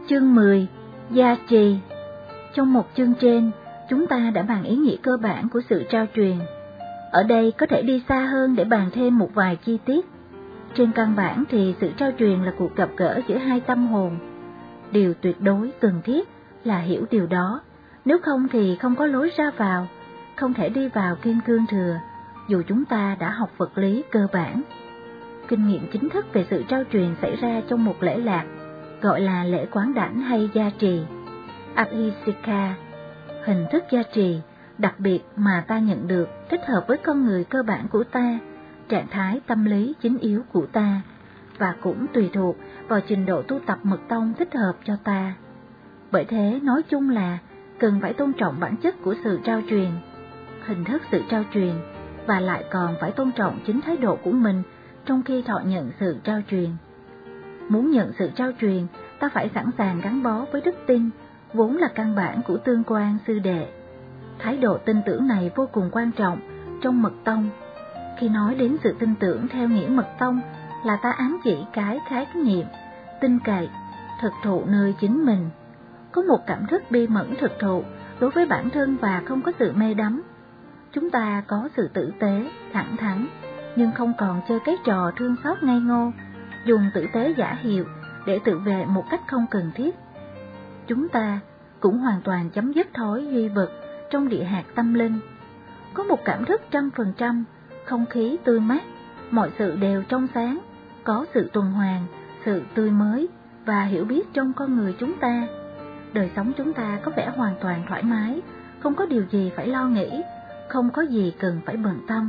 Chương 10. Gia trì. Trong một chương trên, chúng ta đã bàn ý nghĩa cơ bản của sự trao truyền. Ở đây có thể đi xa hơn để bàn thêm một vài chi tiết. Trên căn bản thì sự trao truyền là cuộc gặp gỡ giữa hai tâm hồn. Điều tuyệt đối cần thiết là hiểu điều đó, nếu không thì không có lối ra vào, không thể đi vào kim cương thừa, dù chúng ta đã học vật lý cơ bản. Kinh nghiệm chính thức về sự trao truyền xảy ra trong một lễ lạc, gọi là lễ quán đảnh hay gia trì, Abhisheka. Hình thức gia trì đặc biệt mà ta nhận được thích hợp với con người cơ bản của ta, trạng thái tâm lý chính yếu của ta, và cũng tùy thuộc vào trình độ tu tập mật tông thích hợp cho ta. Bởi thế nói chung là cần phải tôn trọng bản chất của sự trao truyền, hình thức sự trao truyền, và lại còn phải tôn trọng chính thái độ của mình trong khi thọ nhận sự trao truyền. Muốn nhận sự trao truyền, ta phải sẵn sàng gắn bó với đức tin, vốn là căn bản của tương quan sư đệ. Thái độ tin tưởng này vô cùng quan trọng trong mật tông. Khi nói đến sự tin tưởng theo nghĩa mật tông là ta ám chỉ cái khái niệm tin cậy, thực thụ nơi chính mình, có một cảm thức bi mẫn thực thụ đối với bản thân và không có sự mê đắm. Chúng ta có sự tử tế, thẳng thắn, nhưng không còn chơi cái trò thương xót ngây ngô, dùng tử tế giả hiệu để tự vệ một cách không cần thiết. Chúng ta cũng hoàn toàn chấm dứt thói duy vật trong địa hạt tâm linh. Có một cảm thức 100%, không khí tươi mát, mọi sự đều trong sáng, có sự tuần hoàn, sự tươi mới và hiểu biết trong con người chúng ta. Đời sống chúng ta có vẻ hoàn toàn thoải mái, không có điều gì phải lo nghĩ, không có gì cần phải bận tâm.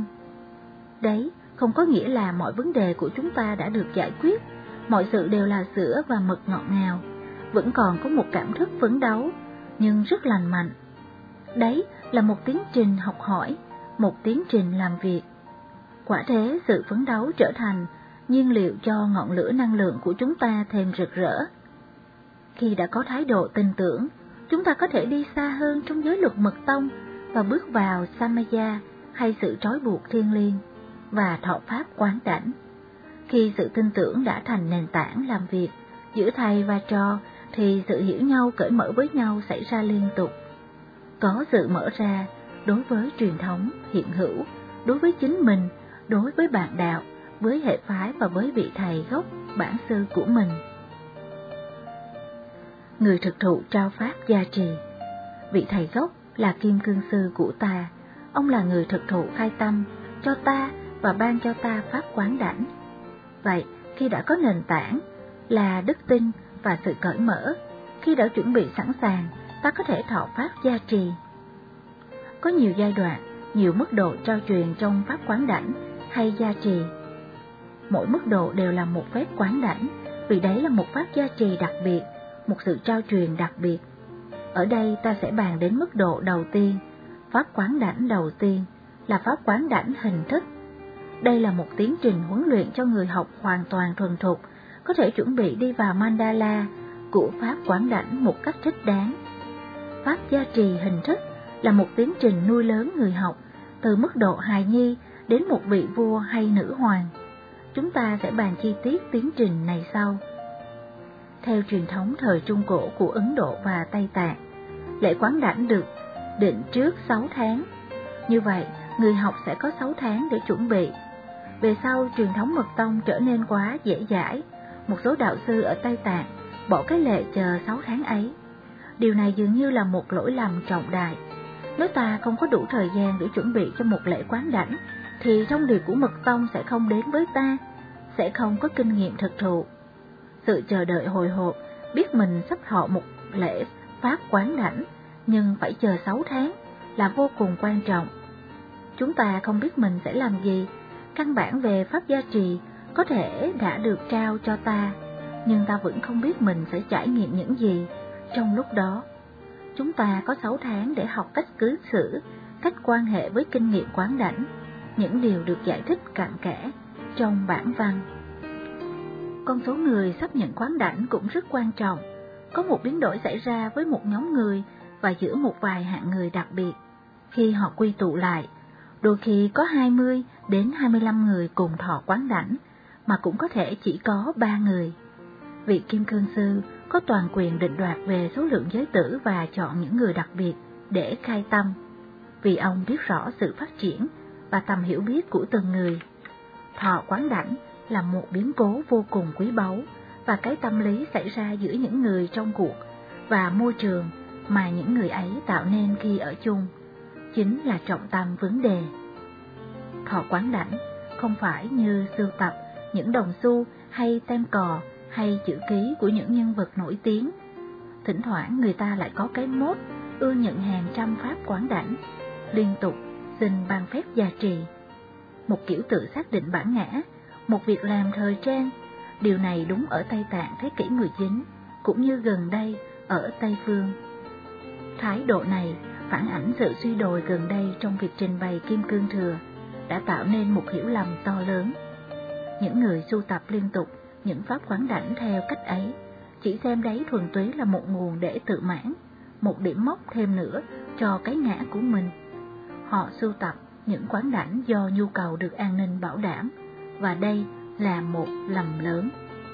Đấy không có nghĩa là mọi vấn đề của chúng ta đã được giải quyết, mọi sự đều là sữa và mật ngọt ngào, vẫn còn có một cảm thức phấn đấu, nhưng rất lành mạnh. Đấy là một tiến trình học hỏi, một tiến trình làm việc. Quả thế sự phấn đấu trở thành nhiên liệu cho ngọn lửa năng lượng của chúng ta thêm rực rỡ. Khi đã có thái độ tin tưởng, chúng ta có thể đi xa hơn trong giới luật mật tông và bước vào Samaya hay sự trói buộc thiêng liêng và thọ pháp quán đảnh. Khi sự tin tưởng đã thành nền tảng làm việc giữa thầy và trò thì sự hiểu nhau cởi mở với nhau xảy ra liên tục. Có sự mở ra đối với truyền thống hiện hữu, đối với chính mình, đối với bạn đạo, với hệ phái và với vị thầy gốc bản sư của mình. Người thực thụ trao pháp gia trì. Vị thầy gốc là kim cương sư của ta, ông là người thực thụ khai tâm cho ta và ban cho ta pháp quán đảnh. Vậy, khi đã có nền tảng là đức tin và sự cởi mở, khi đã chuẩn bị sẵn sàng, ta có thể thọ pháp gia trì. Có nhiều giai đoạn, nhiều mức độ trao truyền trong pháp quán đảnh hay gia trì. Mỗi mức độ đều là một phép quán đảnh, vì đấy là một pháp gia trì đặc biệt, một sự trao truyền đặc biệt. Ở đây ta sẽ bàn đến mức độ đầu tiên, pháp quán đảnh đầu tiên là pháp quán đảnh hình thức. Đây là một tiến trình huấn luyện cho người học hoàn toàn thuần thục, có thể chuẩn bị đi vào mandala của pháp quán đảnh một cách thích đáng. Pháp gia trì hình thức là một tiến trình nuôi lớn người học từ mức độ hài nhi đến một vị vua hay nữ hoàng. Chúng ta sẽ bàn chi tiết tiến trình này sau. Theo truyền thống thời Trung Cổ của Ấn Độ và Tây Tạng, lễ quán đảnh được định trước 6 tháng. Như vậy, người học sẽ có 6 tháng để chuẩn bị. Về sau, truyền thống mật tông trở nên quá dễ dãi. Một số đạo sư ở Tây Tạng bỏ cái lệ chờ 6 tháng ấy. Điều này dường như là một lỗi lầm trọng đại. Nếu ta không có đủ thời gian để chuẩn bị cho một lễ quán đảnh, thì thông điệp của mật tông sẽ không đến với ta, sẽ không có kinh nghiệm thực thụ. Sự chờ đợi hồi hộp, biết mình sắp thọ một lễ pháp quán đảnh, nhưng phải chờ 6 tháng là vô cùng quan trọng. Chúng ta không biết mình sẽ làm gì, căn bản về pháp gia trì có thể đã được trao cho ta, nhưng ta vẫn không biết mình sẽ trải nghiệm những gì trong lúc đó. Chúng ta có 6 tháng để học cách cư xử, cách quan hệ với kinh nghiệm quán đảnh, những điều được giải thích cặn kẽ trong bản văn. Con số người sắp nhận quán đảnh cũng rất quan trọng. Có một biến đổi xảy ra với một nhóm người và giữa một vài hạng người đặc biệt. Khi họ quy tụ lại, đôi khi có 20 đến 25 người cùng thọ quán đảnh, mà cũng có thể chỉ có 3 người. Vị Kim Cương Sư có toàn quyền định đoạt về số lượng giới tử và chọn những người đặc biệt để khai tâm, vì ông biết rõ sự phát triển và tầm hiểu biết của từng người. Thọ quán đảnh là một biến cố vô cùng quý báu, và cái tâm lý xảy ra giữa những người trong cuộc và môi trường mà những người ấy tạo nên khi ở chung chính là trọng tâm vấn đề. Thọ quán đảnh không phải như sưu tập những đồng xu hay tem cò hay chữ ký của những nhân vật nổi tiếng. Thỉnh thoảng người ta lại có cái mốt ưa nhận hàng trăm pháp quán đảnh, liên tục xin ban phép gia trì. Một kiểu tự xác định bản ngã, một việc làm thời trang. Điều này đúng ở Tây Tạng thế kỷ 19, cũng như gần đây ở Tây Phương. Thái độ này phản ảnh sự suy đồi gần đây trong việc trình bày Kim Cương Thừa, đã tạo nên một hiểu lầm to lớn. Những người sưu tập liên tục những pháp quán đảnh theo cách ấy chỉ xem đấy thuần túy là một nguồn để tự mãn, một điểm mốc thêm nữa cho cái ngã của mình. Họ sưu tập những quán đảnh do nhu cầu được an ninh bảo đảm, và đây là một lầm lớn.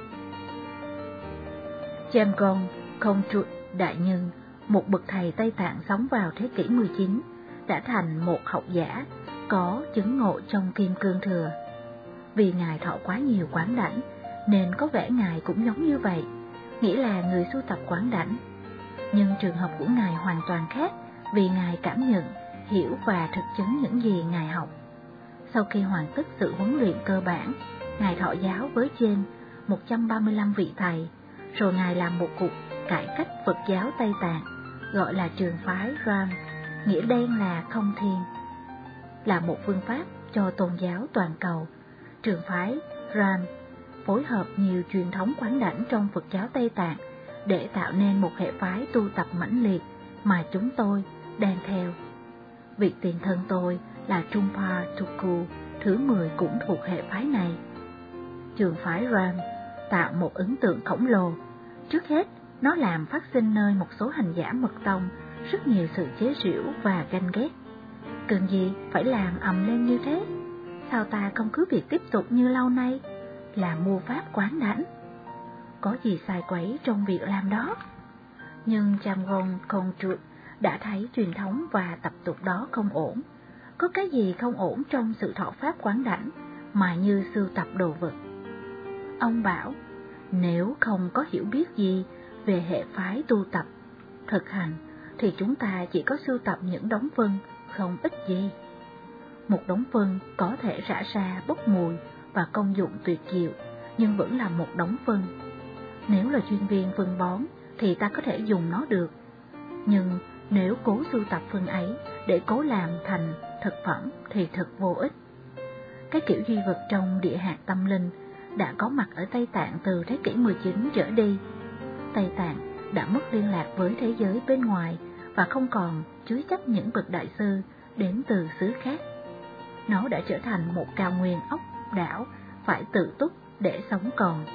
Jamgon Kongtrul Đại Nhân, một bậc thầy Tây Tạng sống vào thế kỷ 19, đã thành một học giả có chứng ngộ trong Kim Cương Thừa. Vì Ngài thọ quá nhiều quán đảnh, nên có vẻ Ngài cũng giống như vậy, nghĩa là người sưu tập quán đảnh. Nhưng trường hợp của Ngài hoàn toàn khác, vì Ngài cảm nhận, hiểu và thực chứng những gì Ngài học. Sau khi hoàn tất sự huấn luyện cơ bản, Ngài thọ giáo với trên 135 vị thầy, rồi Ngài làm một cuộc cải cách Phật giáo Tây Tạng, gọi là trường phái Ram, nghĩa đen là không thiên, là một phương pháp cho tôn giáo toàn cầu. Trường phái Ram phối hợp nhiều truyền thống quán đảnh trong Phật giáo Tây Tạng để tạo nên một hệ phái tu tập mãnh liệt mà chúng tôi đang theo. Vị tiền thân tôi là Trungpa Tukku, thứ 10 cũng thuộc hệ phái này. Trường phái Ram tạo một ấn tượng khổng lồ. Trước hết, nó làm phát sinh nơi một số hành giả mật tông rất nhiều sự chế giễu và ganh ghét. Cần gì phải làm ầm lên như thế? Sao ta không cứ việc tiếp tục như lâu nay, là mua pháp quán đảnh? Có gì sai quấy trong việc làm đó? Nhưng Jamgon Kongtrul đã thấy truyền thống và tập tục đó không ổn. Có cái gì không ổn trong sự thọ pháp quán đảnh mà như sưu tập đồ vật? Ông bảo, nếu không có hiểu biết gì về hệ phái tu tập, thực hành, thì chúng ta chỉ có sưu tập những đống phân không ích gì. Một đống phân có thể rã ra bốc mùi và công dụng tuyệt diệu, nhưng vẫn là một đống phân. Nếu là chuyên viên phân bón thì ta có thể dùng nó được, nhưng nếu cố sưu tập phân ấy để cố làm thành thực phẩm thì thật vô ích. Cái kiểu duy vật trong địa hạt tâm linh đã có mặt ở Tây Tạng từ thế kỷ 19 trở đi. Tây Tạng đã mất liên lạc với thế giới bên ngoài và không còn chứa chấp những bậc đại sư đến từ xứ khác. Nó đã trở thành một cao nguyên ốc đảo phải tự túc để sống còn.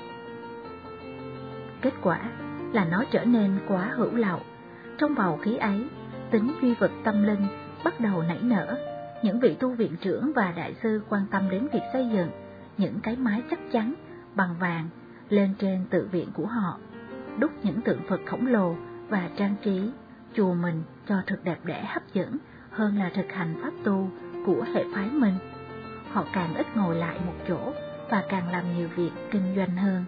Kết quả là nó trở nên quá hữu lậu. Trong bầu khí ấy, tính duy vật tâm linh bắt đầu nảy nở. Những vị tu viện trưởng và đại sư quan tâm đến việc xây dựng những cái mái chắc chắn bằng vàng lên trên tự viện của họ, đúc những tượng Phật khổng lồ và trang trí chùa mình cho thật đẹp đẽ hấp dẫn hơn là thực hành pháp tu của hệ phái mình. Họ càng ít ngồi lại một chỗ và càng làm nhiều việc kinh doanh hơn.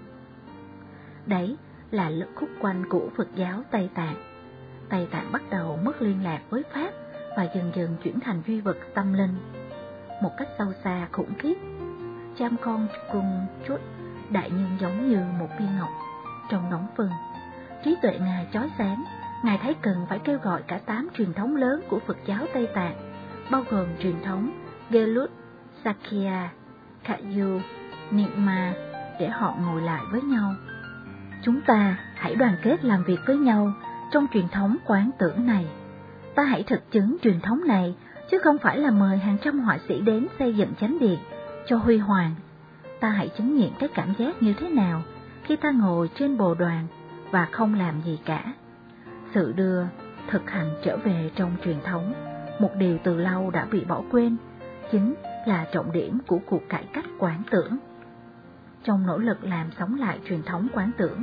Đấy là lực khúc quanh của Phật giáo Tây Tạng. Tây Tạng bắt đầu mất liên lạc với Pháp và dần dần chuyển thành duy vật tâm linh một cách sâu xa khủng khiếp. Jamgon Kongtrul Đại Nhân giống như một viên ngọc trong đống phân. Trí tuệ Ngài chói sáng. Ngài thấy cần phải kêu gọi cả 8 truyền thống lớn của Phật giáo Tây Tạng, bao gồm truyền thống Gelut, Sakya, Kagyu, Nyingma, để họ ngồi lại với nhau. Chúng ta hãy đoàn kết làm việc với nhau trong truyền thống quán tưởng này. Ta hãy thực chứng truyền thống này, chứ không phải là mời hàng trăm họa sĩ đến xây dựng chánh điện cho huy hoàng. Ta hãy chứng nghiệm cái cảm giác như thế nào khi ta ngồi trên bồ đoàn và không làm gì cả. Sự đưa thực hành trở về trong truyền thống, một điều từ lâu đã bị bỏ quên, chính là trọng điểm của cuộc cải cách quán tưởng. Trong nỗ lực làm sống lại truyền thống quán tưởng,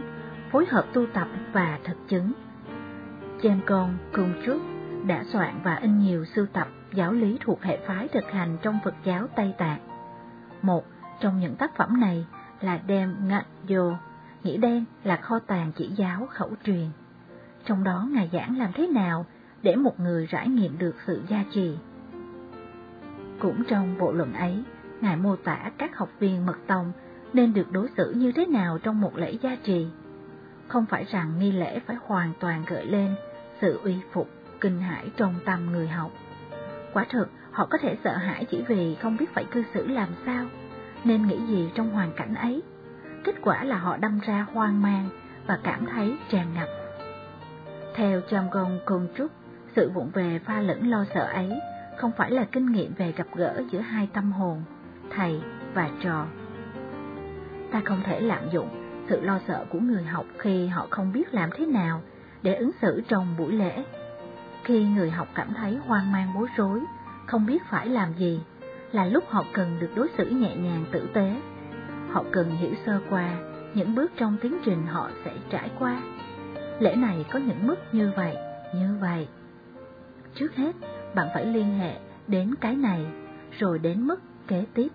phối hợp tu tập và thực chứng. Jamgon Kongtrul đã soạn và in nhiều sưu tập giáo lý thuộc hệ phái thực hành trong Phật giáo Tây Tạng. Một trong những tác phẩm này là Đem Ngặt Yo, nghĩa đen là kho tàng chỉ giáo khẩu truyền. Trong đó Ngài giảng làm thế nào để một người trải nghiệm được sự gia trì. Cũng trong bộ luận ấy, Ngài mô tả các học viên mật tông nên được đối xử như thế nào trong một lễ gia trì. Không phải rằng nghi lễ phải hoàn toàn gợi lên sự uy phục, kinh hãi trong tâm người học. Quả thực, họ có thể sợ hãi chỉ vì không biết phải cư xử làm sao, nên nghĩ gì trong hoàn cảnh ấy. Kết quả là họ đâm ra hoang mang và cảm thấy tràn ngập. Theo Jamgon Kongtrul, sự vụng về pha lẫn lo sợ ấy không phải là kinh nghiệm về gặp gỡ giữa hai tâm hồn, thầy và trò. Ta không thể lạm dụng sự lo sợ của người học khi họ không biết làm thế nào để ứng xử trong buổi lễ. Khi người học cảm thấy hoang mang bối rối, không biết phải làm gì, là lúc họ cần được đối xử nhẹ nhàng tử tế. Họ cần hiểu sơ qua những bước trong tiến trình họ sẽ trải qua. Lễ này có những mức như vậy, như vậy. Trước hết, bạn phải liên hệ đến cái này, rồi đến mức kế tiếp.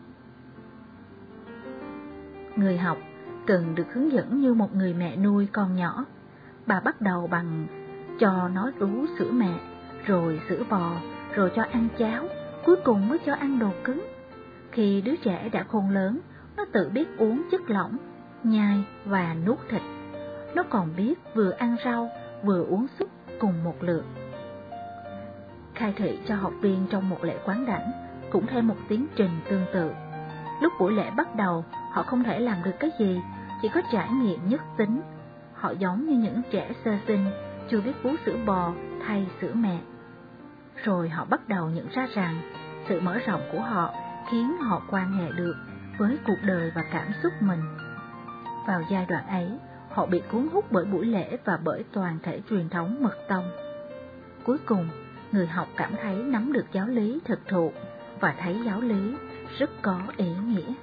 Người học cần được hướng dẫn như một người mẹ nuôi con nhỏ. Bà bắt đầu bằng cho nó rú sữa mẹ, rồi sữa bò, rồi cho ăn cháo, cuối cùng mới cho ăn đồ cứng. Khi đứa trẻ đã khôn lớn, nó tự biết uống chất lỏng, nhai và nuốt thịt. Nó còn biết vừa ăn rau, vừa uống súp cùng một lượt. Khai thị cho học viên trong một lễ quán đảnh cũng theo một tiến trình tương tự. Lúc buổi lễ bắt đầu, họ không thể làm được cái gì, chỉ có trải nghiệm nhất tính. Họ giống như những trẻ sơ sinh, chưa biết bú sữa bò thay sữa mẹ. Rồi họ bắt đầu nhận ra rằng sự mở rộng của họ khiến họ quan hệ được với cuộc đời và cảm xúc mình. Vào giai đoạn ấy, họ bị cuốn hút bởi buổi lễ và bởi toàn thể truyền thống mật tông. Cuối cùng, người học cảm thấy nắm được giáo lý thực thụ và thấy giáo lý rất có ý nghĩa.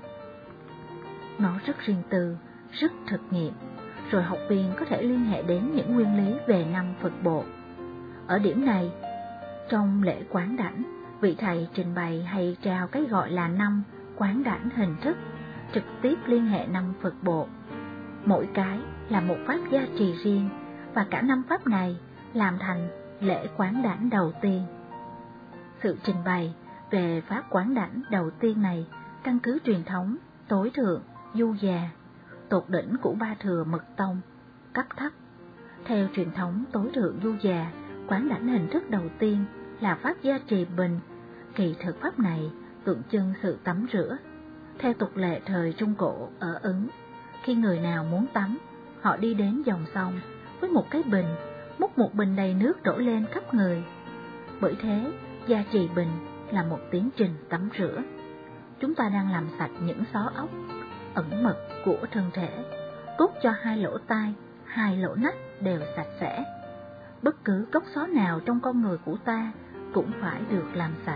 Nó rất riêng tư, rất thực nghiệm, rồi học viên có thể liên hệ đến những nguyên lý về năm Phật bộ. Ở điểm này, trong lễ quán đảnh, vị thầy trình bày hay trao cái gọi là năm quán đảnh hình thức, trực tiếp liên hệ năm Phật bộ. Mỗi cái là một pháp gia trì riêng, và cả năm pháp này làm thành lễ quán đảnh đầu tiên. Sự trình bày về pháp quán đảnh đầu tiên này căn cứ truyền thống tối thượng du già, tột đỉnh của ba thừa mật tông, cấp thấp. Theo truyền thống tối thượng du già, quán đảnh hình thức đầu tiên là pháp gia trì bình. Kỳ thực pháp này tượng trưng sự tắm rửa. Theo tục lệ thời Trung Cổ ở Ấn, khi người nào muốn tắm, họ đi đến dòng sông với một cái bình, múc một bình đầy nước đổ lên khắp người. Bởi thế, gia trì bình là một tiến trình tắm rửa. Chúng ta đang làm sạch những xó ốc, ẩn mật của thân thể, tốt cho hai lỗ tai, hai lỗ nách đều sạch sẽ. Bất cứ gốc xó nào trong con người của ta cũng phải được làm sạch.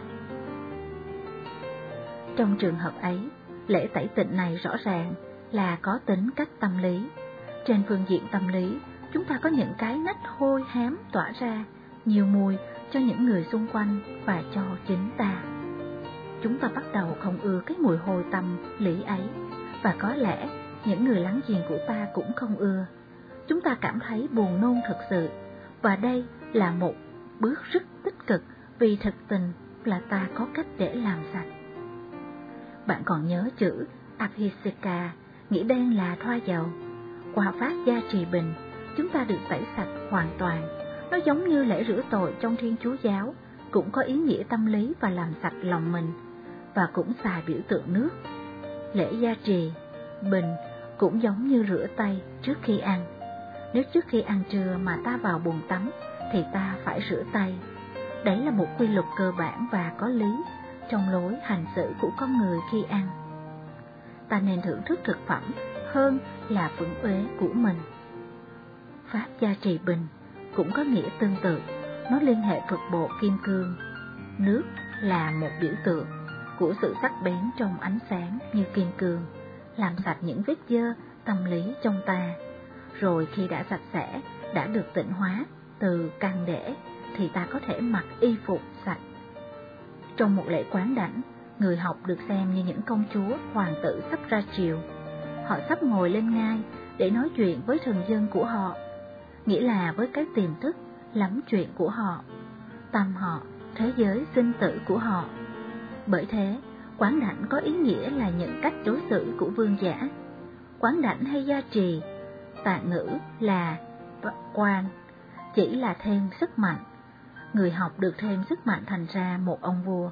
Trong trường hợp ấy, lễ tẩy tịnh này rõ ràng là có tính cách tâm lý. Trên phương diện tâm lý, chúng ta có những cái nách hôi hám tỏa ra nhiều mùi cho những người xung quanh và cho chính ta. Chúng ta bắt đầu không ưa cái mùi hôi tâm lý ấy, và có lẽ những người láng giềng của ta cũng không ưa. Chúng ta cảm thấy buồn nôn thực sự, và đây là một bước rất tích cực, vì thực tình là ta có cách để làm sạch. Bạn còn nhớ chữ Abhiseka, nghĩa đen là thoa dầu. Qua pháp gia trì bình, chúng ta được tẩy sạch hoàn toàn. Nó giống như lễ rửa tội trong Thiên Chúa giáo, cũng có ý nghĩa tâm lý và làm sạch lòng mình, và cũng xài biểu tượng nước. Lễ gia trì bình cũng giống như rửa tay trước khi ăn. Nếu trước khi ăn trưa mà ta vào bồn tắm thì ta phải rửa tay. Đấy là một quy luật cơ bản và có lý trong lối hành xử của con người khi ăn. Ta nên thưởng thức thực phẩm hơn là phẫn uế của mình. Pháp gia trì bình cũng có nghĩa tương tự, nó liên hệ Phật bộ kim cương. Nước là một biểu tượng của sự sắc bén trong ánh sáng như kim cương, làm sạch những vết dơ tâm lý trong ta. Rồi khi đã sạch sẽ, đã được tịnh hóa từ căn để, thì ta có thể mặc y phục sạch. Trong một lễ quán đảnh, người học được xem như những công chúa, hoàng tử sắp ra triều. Họ sắp ngồi lên ngai để nói chuyện với thần dân của họ, nghĩa là với cái tiềm thức, lắm chuyện của họ, tâm họ, thế giới sinh tử của họ. Bởi thế, quán đảnh có ý nghĩa là những cách đối xử của vương giả. Quán đảnh hay gia trì, tạng ngữ là quan, chỉ là thêm sức mạnh. Người học được thêm sức mạnh thành ra một ông vua.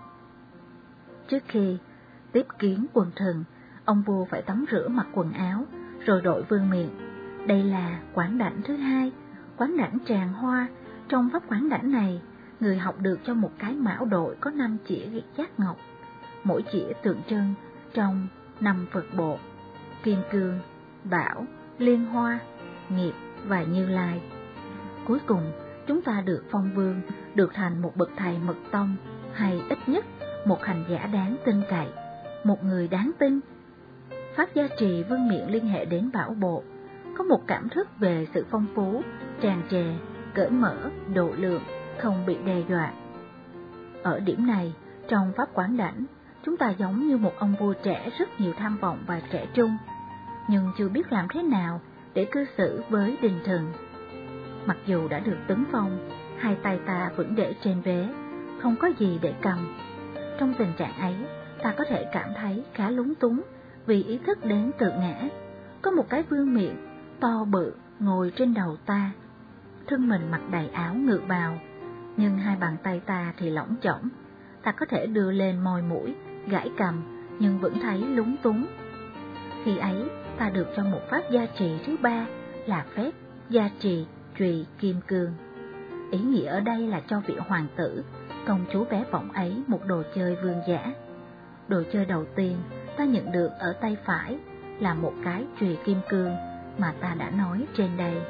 Trước khi tiếp kiến quần thần, ông vua phải tắm rửa mặc quần áo, rồi đội vương miện. Đây là quán đảnh thứ hai, quán đảnh tràng hoa. Trong pháp quán đảnh này, người học được cho một cái mão đội có 5 chĩa giác ngọc, mỗi chĩa tượng trưng trong 5 Phật bộ: Kim Cương, Bảo, Liên Hoa, Nghiệp và Như Lai. Cuối cùng, chúng ta được phong vương, được thành một bậc thầy mật tông, hay ít nhất một hành giả đáng tin cậy, một người đáng tin. Pháp gia trì vương miện liên hệ đến bảo bộ, có một cảm thức về sự phong phú, tràn trề, cởi mở, độ lượng, không bị đe dọa. Ở điểm này, trong pháp quán đảnh, chúng ta giống như một ông vua trẻ rất nhiều tham vọng và trẻ trung, nhưng chưa biết làm thế nào để cư xử với đình thần. Mặc dù đã được tấn phong, hai tay ta vẫn để trên vế, không có gì để cầm. Trong tình trạng ấy, ta có thể cảm thấy khá lúng túng vì ý thức đến tự ngã. Có một cái vương miện to bự ngồi trên đầu ta, thân mình mặc đầy áo ngự bào, nhưng hai bàn tay ta thì lỏng chỏng. Ta có thể đưa lên môi mũi, gãi cầm, nhưng vẫn thấy lúng túng. Khi ấy, ta được cho một pháp gia trì thứ ba là phép gia trì trùy kim cương. Ý nghĩa ở đây là cho vị hoàng tử, công chúa bé bỏng ấy một đồ chơi vương giả. Đồ chơi đầu tiên ta nhận được ở tay phải là một cái chùy kim cương mà ta đã nói trên đây.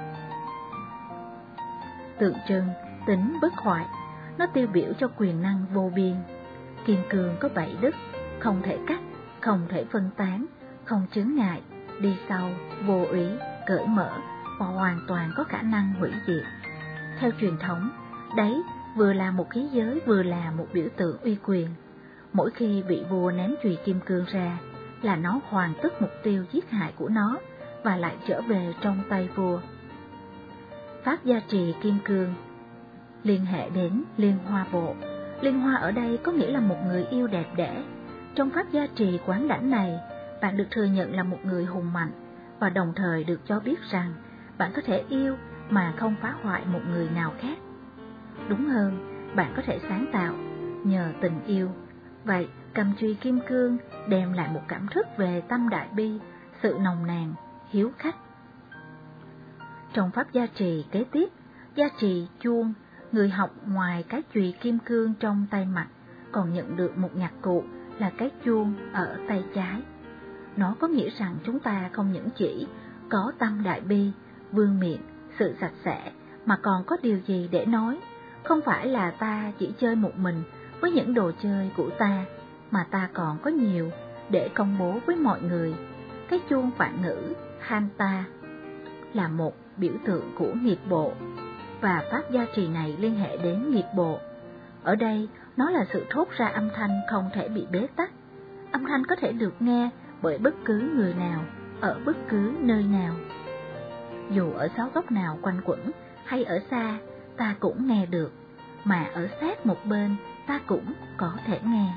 Tượng trưng tính bất hoại, nó tiêu biểu cho quyền năng vô biên. Kim cương có 7 đức, không thể cắt, không thể phân tán, không chướng ngại, đi sau, vô úy, cởi mở và hoàn toàn có khả năng hủy diệt. Theo truyền thống, đấy vừa là một khí giới vừa là một biểu tượng uy quyền. Mỗi khi vị vua ném chùy kim cương ra là nó hoàn tất mục tiêu giết hại của nó và lại trở về trong tay vua. Pháp gia trì kim cương liên hệ đến liên hoa bộ. Liên hoa ở đây có nghĩa là một người yêu đẹp đẽ. Trong pháp gia trì quán đảnh này, bạn được thừa nhận là một người hùng mạnh và đồng thời được cho biết rằng bạn có thể yêu mà không phá hoại một người nào khác. Đúng hơn, bạn có thể sáng tạo nhờ tình yêu. Vậy, cầm chùy kim cương đem lại một cảm thức về tâm đại bi, sự nồng nàn, hiếu khách. Trong pháp gia trì kế tiếp, gia trì chuông, người học ngoài cái chùy kim cương trong tay mặt còn nhận được một nhạc cụ là cái chuông ở tay trái. Nó có nghĩa rằng chúng ta không những chỉ có tâm đại bi, vương miện, sự sạch sẽ, mà còn có điều gì để nói. Không phải là ta chỉ chơi một mình với những đồ chơi của ta, mà ta còn có nhiều để công bố với mọi người. Cái chuông phạn ngữ Hanta là một biểu tượng của nghiệp bộ, và pháp gia trì này liên hệ đến nghiệp bộ. Ở đây, nó là sự thốt ra âm thanh không thể bị bế tắc. Âm thanh có thể được nghe bởi bất cứ người nào, ở bất cứ nơi nào. Dù ở sáu góc nào quanh quẩn hay ở xa, ta cũng nghe được, mà ở sát một bên ta cũng có thể nghe.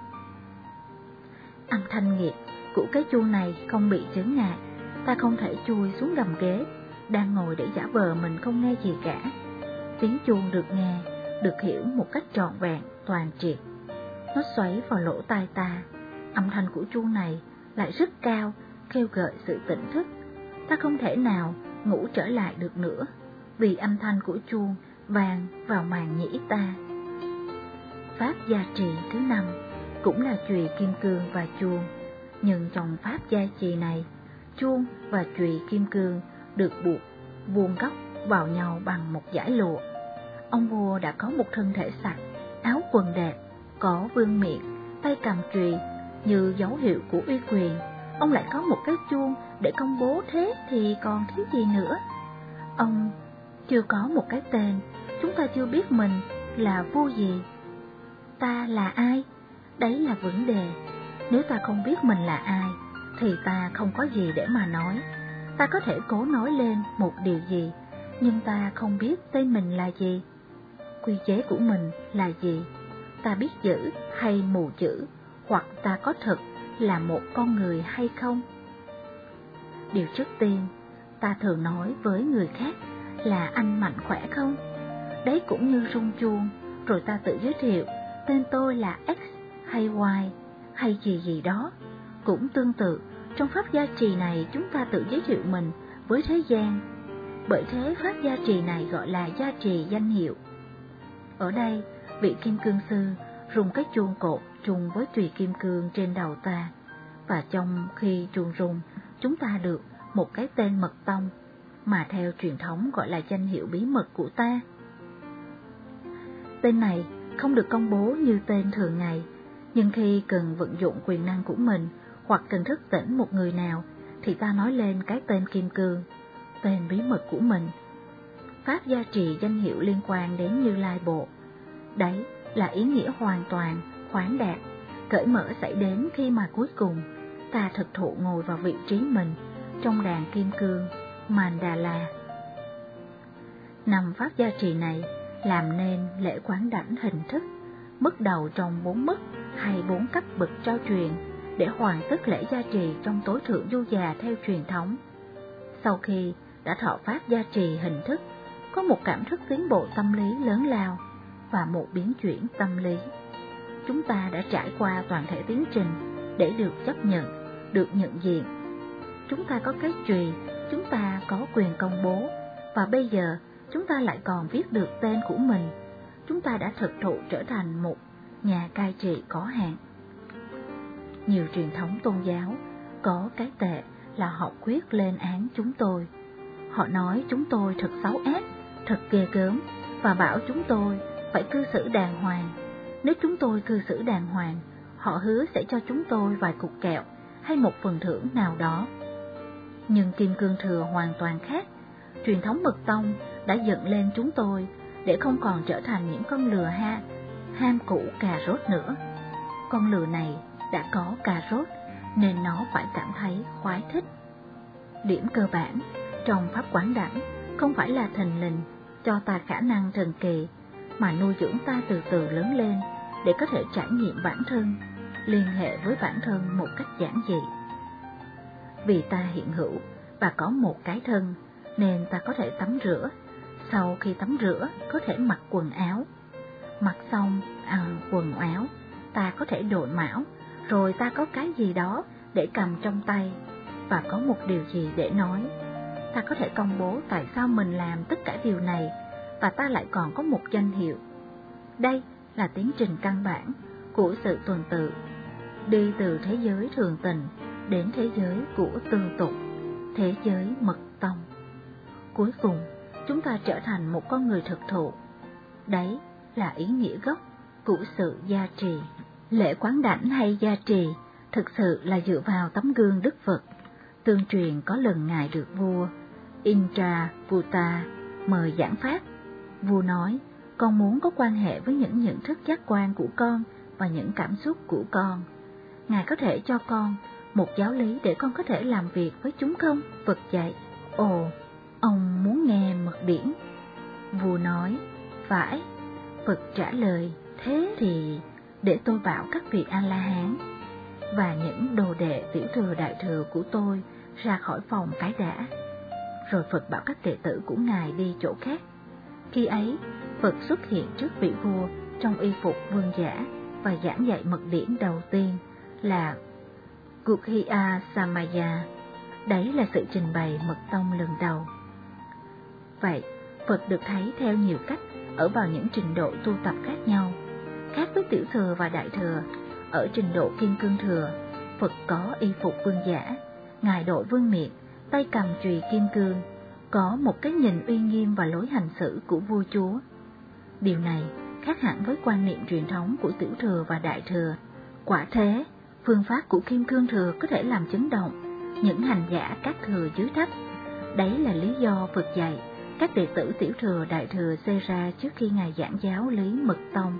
Âm thanh nghiệp của cái chuông này không bị chướng ngại. Ta không thể chui xuống gầm ghế, đang ngồi để giả vờ mình không nghe gì cả. Tiếng chuông được nghe, được hiểu một cách trọn vẹn, toàn triệt. Nó xoáy vào lỗ tai ta. Âm thanh của chuông này lại rất cao, kêu gợi sự tỉnh thức. Ta không thể nào ngủ trở lại được nữa, vì âm thanh của chuông vang vào màng nhĩ ta. Pháp gia trì thứ 5 cũng là chùy kim cương và chuông, nhưng trong pháp gia trì này, chuông và chùy kim cương được buộc vuông góc vào nhau bằng một dải lụa. Ông vua đã có một thân thể sạch, áo quần đẹp, có vương miện, tay cầm chùy như dấu hiệu của uy quyền, ông lại có một cái chuông để công bố, thế thì còn thiếu gì nữa? Ông chưa có một cái tên, chúng ta chưa biết mình là vua gì. Ta là ai? Đấy là vấn đề. Nếu ta không biết mình là ai, thì ta không có gì để mà nói. Ta có thể cố nói lên một điều gì, nhưng ta không biết tên mình là gì. Quy chế của mình là gì? Ta biết chữ hay mù chữ, hoặc ta có thực là một con người hay không? Điều trước tiên, ta thường nói với người khác là anh mạnh khỏe không? Đấy cũng như rung chuông, rồi ta tự giới thiệu tên tôi là X hay Y hay gì gì đó. Cũng tương tự, trong pháp gia trì này chúng ta tự giới thiệu mình với thế gian. Bởi thế pháp gia trì này gọi là gia trì danh hiệu. Ở đây, vị Kim Cương Sư rung cái chuông cột chung với chùy kim cương trên đầu ta, và trong khi chuông rung, chúng ta được một cái tên mật tông, mà theo truyền thống gọi là danh hiệu bí mật của ta. Tên này không được công bố như tên thường ngày, nhưng khi cần vận dụng quyền năng của mình hoặc cần thức tỉnh một người nào, thì ta nói lên cái tên kim cương, tên bí mật của mình. Pháp gia trì danh hiệu liên quan đến Như Lai Bộ. Đấy là ý nghĩa hoàn toàn, khoáng đạt, cởi mở xảy đến khi mà cuối cùng ta thực thụ ngồi vào vị trí mình trong đàn kim cương Mandala. Năm pháp gia trì này làm nên lễ quán đảnh hình thức, mức đầu trong 4 mức hay 4 cấp bậc trao truyền để hoàn tất lễ gia trì trong tối thượng du già theo truyền thống. Sau khi đã thọ pháp gia trì hình thức, có một cảm thức tiến bộ tâm lý lớn lao và một biến chuyển tâm lý. Chúng ta đã trải qua toàn thể tiến trình để được chấp nhận, được nhận diện. Chúng ta có cái chùy, chúng ta có quyền công bố, và bây giờ chúng ta lại còn viết được tên của mình. Chúng ta đã thực thụ trở thành một nhà cai trị có hạn. Nhiều truyền thống tôn giáo có cái tệ là họ quyết lên án chúng tôi. Họ nói chúng tôi thật xấu ác, thật ghê gớm, và bảo chúng tôi phải cư xử đàng hoàng. Nếu chúng tôi cư xử đàng hoàng, họ hứa sẽ cho chúng tôi vài cục kẹo hay một phần thưởng nào đó. Nhưng Kim Cương Thừa hoàn toàn khác. Truyền thống Mật Tông đã dựng lên chúng tôi để không còn trở thành những con lừa ham củ cà rốt nữa. Con lừa này đã có cà rốt nên nó phải cảm thấy khoái thích. Điểm cơ bản trong pháp quán đảnh không phải là thình lình cho ta khả năng thần kỳ, mà nuôi dưỡng ta từ từ lớn lên để có thể trải nghiệm bản thân, liên hệ với bản thân một cách giản dị. Vì ta hiện hữu và có một cái thân nên ta có thể tắm rửa. Sau khi tắm rửa có thể mặc quần áo. Mặc xong quần áo, ta có thể đội mão, rồi ta có cái gì đó để cầm trong tay và có một điều gì để nói. Ta có thể công bố tại sao mình làm tất cả điều này, và ta lại còn có một danh hiệu. Đây là tiến trình căn bản của sự tuần tự, đi từ thế giới thường tình đến thế giới của tương tục, thế giới Mật Tông. Cuối cùng, chúng ta trở thành một con người thực thụ. Đấy là ý nghĩa gốc của sự gia trì. Lễ quán đảnh hay gia trì thực sự là dựa vào tấm gương Đức Phật. Tương truyền có lần Ngài được vua Indravuta mời giảng pháp. Vua nói, con muốn có quan hệ với những nhận thức giác quan của con và những cảm xúc của con. Ngài có thể cho con một giáo lý để con có thể làm việc với chúng không? Phật dạy, ồ, ông muốn nghe mật điển. Vua nói, phải. Phật trả lời, thế thì để tôi bảo các vị A-la-hán và những đồ đệ tiểu thừa đại thừa của tôi ra khỏi phòng cái đã. Rồi Phật bảo các đệ tử của Ngài đi chỗ khác. Khi ấy, Phật xuất hiện trước vị vua trong y phục vương giả và giảng dạy mật điển đầu tiên là Guhya Samaya. Đấy là sự trình bày Mật Tông lần đầu. Vậy, Phật được thấy theo nhiều cách ở vào những trình độ tu tập khác nhau. Khác với tiểu thừa và đại thừa, ở trình độ Kim Cương Thừa, Phật có y phục vương giả, Ngài đội vương miện, tay cầm chùy kim cương, có một cái nhìn uy nghiêm và lối hành xử của vua chúa. Điều này khác hẳn với quan niệm truyền thống của tiểu thừa và đại thừa. Quả thế, Phương pháp của Kim Cương Thừa có thể làm chấn động những hành giả các thừa dưới thấp. Đấy là lý do Phật dạy các đệ tử Tiểu Thừa Đại Thừa xây ra trước khi Ngài giảng giáo lý Mật Tông.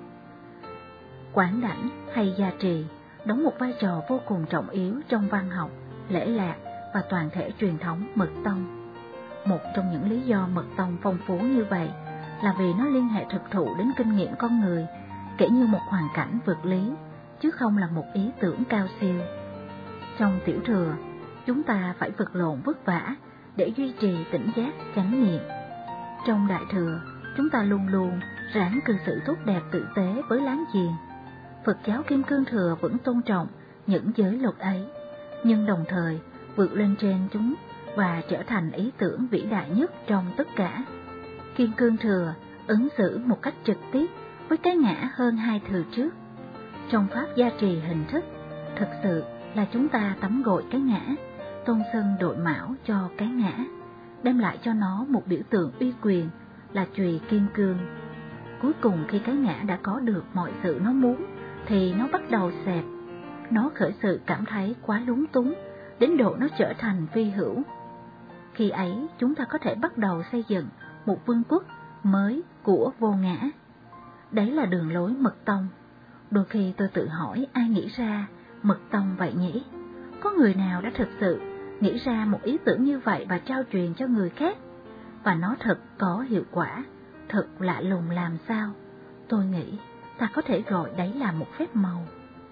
Quảng đảnh hay gia trì đóng một vai trò vô cùng trọng yếu trong văn học, lễ lạc và toàn thể truyền thống Mật Tông. Một trong những lý do Mật Tông phong phú như vậy là vì nó liên hệ thực thụ đến kinh nghiệm con người, kể như một hoàn cảnh vật lý, chứ không là một ý tưởng cao siêu. Trong Tiểu Thừa, chúng ta phải vật lộn vất vả để duy trì tỉnh giác chánh niệm. Trong Đại Thừa, chúng ta luôn luôn ráng cư xử tốt đẹp tử tế với láng giềng. Phật giáo Kim Cương Thừa vẫn tôn trọng những giới luật ấy, nhưng đồng thời vượt lên trên chúng và trở thành ý tưởng vĩ đại nhất trong tất cả. Kim Cương Thừa ứng xử một cách trực tiếp với cái ngã hơn hai thừa trước. Trong pháp gia trì hình thức, thực sự là chúng ta tắm gội cái ngã, tôn xưng đội mão cho cái ngã, đem lại cho nó một biểu tượng uy quyền là chùy kim cương. Cuối cùng khi cái ngã đã có được mọi sự nó muốn, thì nó bắt đầu xẹp. Nó khởi sự cảm thấy quá lúng túng, đến độ nó trở thành phi hữu. Khi ấy chúng ta có thể bắt đầu xây dựng một vương quốc mới của vô ngã. Đấy là đường lối Mật Tông. Đôi khi tôi tự hỏi ai nghĩ ra Mật Tông vậy nhỉ? Có người nào đã thực sự nghĩ ra một ý tưởng như vậy và trao truyền cho người khác? Và nó thật có hiệu quả, thật lạ lùng làm sao? Tôi nghĩ ta có thể gọi đấy là một phép màu.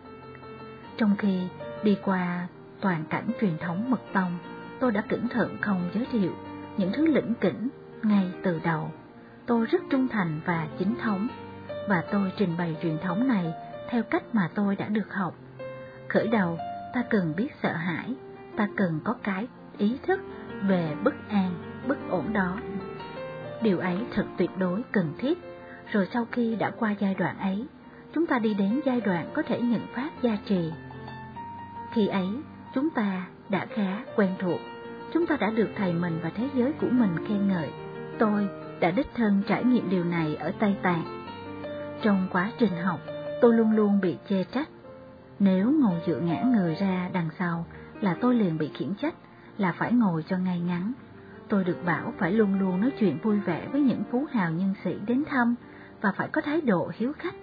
Trong khi đi qua toàn cảnh truyền thống Mật Tông, tôi đã cẩn thận không giới thiệu những thứ lỉnh kỉnh ngay từ đầu. Tôi rất trung thành và chính thống, và tôi trình bày truyền thống này theo cách mà tôi đã được học. Khởi đầu, ta cần biết sợ hãi, ta cần có cái ý thức về bất an, bất ổn đó. Điều ấy thật tuyệt đối cần thiết. Rồi sau khi đã qua giai đoạn ấy, chúng ta đi đến giai đoạn có thể nhận pháp gia trì. Khi ấy, chúng ta đã khá quen thuộc, chúng ta đã được thầy mình và thế giới của mình khen ngợi. Tôi đã đích thân trải nghiệm điều này ở Tây Tạng. Trong quá trình học, tôi luôn luôn bị chê trách. Nếu ngồi dựa ngã người ra đằng sau là tôi liền bị khiển trách là phải ngồi cho ngay ngắn. Tôi được bảo phải luôn luôn nói chuyện vui vẻ với những phú hào nhân sĩ đến thăm và phải có thái độ hiếu khách.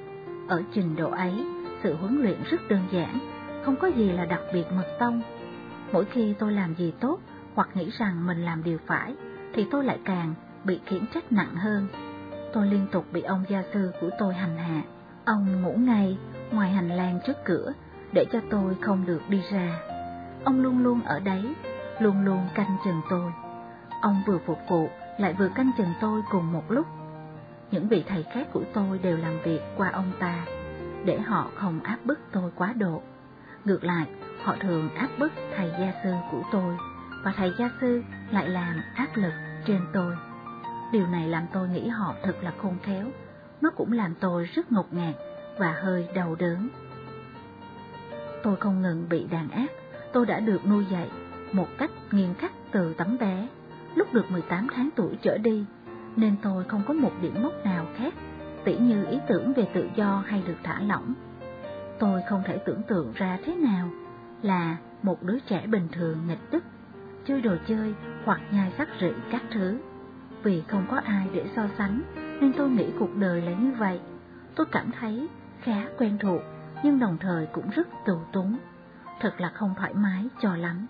Ở trình độ ấy, sự huấn luyện rất đơn giản, không có gì là đặc biệt Mật Tông. Mỗi khi tôi làm gì tốt hoặc nghĩ rằng mình làm điều phải, thì tôi lại càng bị khiển trách nặng hơn. Tôi liên tục bị ông gia sư của tôi hành hạ. Ông ngủ ngay ngoài hành lang trước cửa để cho tôi không được đi ra. Ông luôn luôn ở đấy, luôn luôn canh chừng tôi. Ông vừa phục vụ lại vừa canh chừng tôi cùng một lúc. Những vị thầy khác của tôi đều làm việc qua ông ta, để họ không áp bức tôi quá độ. Ngược lại, họ thường áp bức thầy gia sư của tôi, và thầy gia sư lại làm áp lực trên tôi. Điều này làm tôi nghĩ họ thật là khôn khéo. Nó cũng làm tôi rất ngột ngạt và hơi đau đớn. Tôi không ngừng bị đàn áp. Tôi đã được nuôi dạy một cách nghiêm khắc từ tấm bé, lúc được 18 tháng tuổi trở đi, nên tôi không có một điểm mốc nào khác, tỉ như ý tưởng về tự do hay được thả lỏng. Tôi không thể tưởng tượng ra thế nào là một đứa trẻ bình thường nghịch tức, chơi đồ chơi hoặc nhai xác rỉ các thứ. Vì không có ai để so sánh, nên tôi nghĩ cuộc đời là như vậy. Tôi cảm thấy khá quen thuộc, nhưng đồng thời cũng rất tù túng. Thật là không thoải mái cho lắm.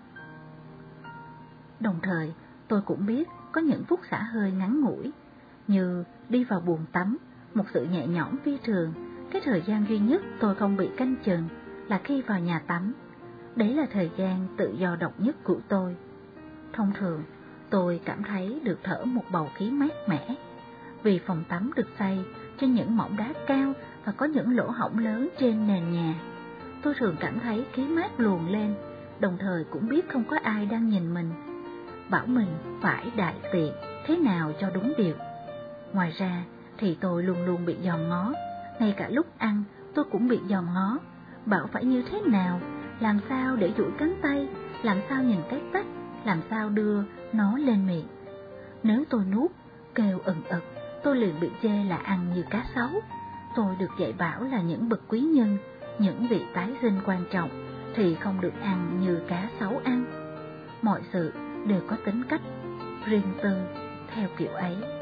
Đồng thời, tôi cũng biết có những phút xả hơi ngắn ngủi, như đi vào buồng tắm, một sự nhẹ nhõm phi thường. Cái thời gian duy nhất tôi không bị canh chừng là khi vào nhà tắm. Đấy là thời gian tự do độc nhất của tôi. Thông thường, tôi cảm thấy được thở một bầu khí mát mẻ. Vì phòng tắm được xây trên những mỏm đá cao và có những lỗ hổng lớn trên nền nhà, tôi thường cảm thấy khí mát luồn lên, đồng thời cũng biết không có ai đang nhìn mình, bảo mình phải đại tiện thế nào cho đúng điều. Ngoài ra thì tôi luôn luôn bị dòm ngó, ngay cả lúc ăn tôi cũng bị dòm ngó, bảo phải như thế nào, làm sao để duỗi cánh tay, làm sao nhìn cái tách, làm sao đưa nó lên miệng. Nếu tôi nuốt, kêu ừng ực, tôi liền bị chê là ăn như cá sấu. Tôi được dạy bảo là những bậc quý nhân những vị tái sinh quan trọng thì không được ăn như cá sấu ăn. Mọi sự đều có tính cách riêng tư theo kiểu ấy.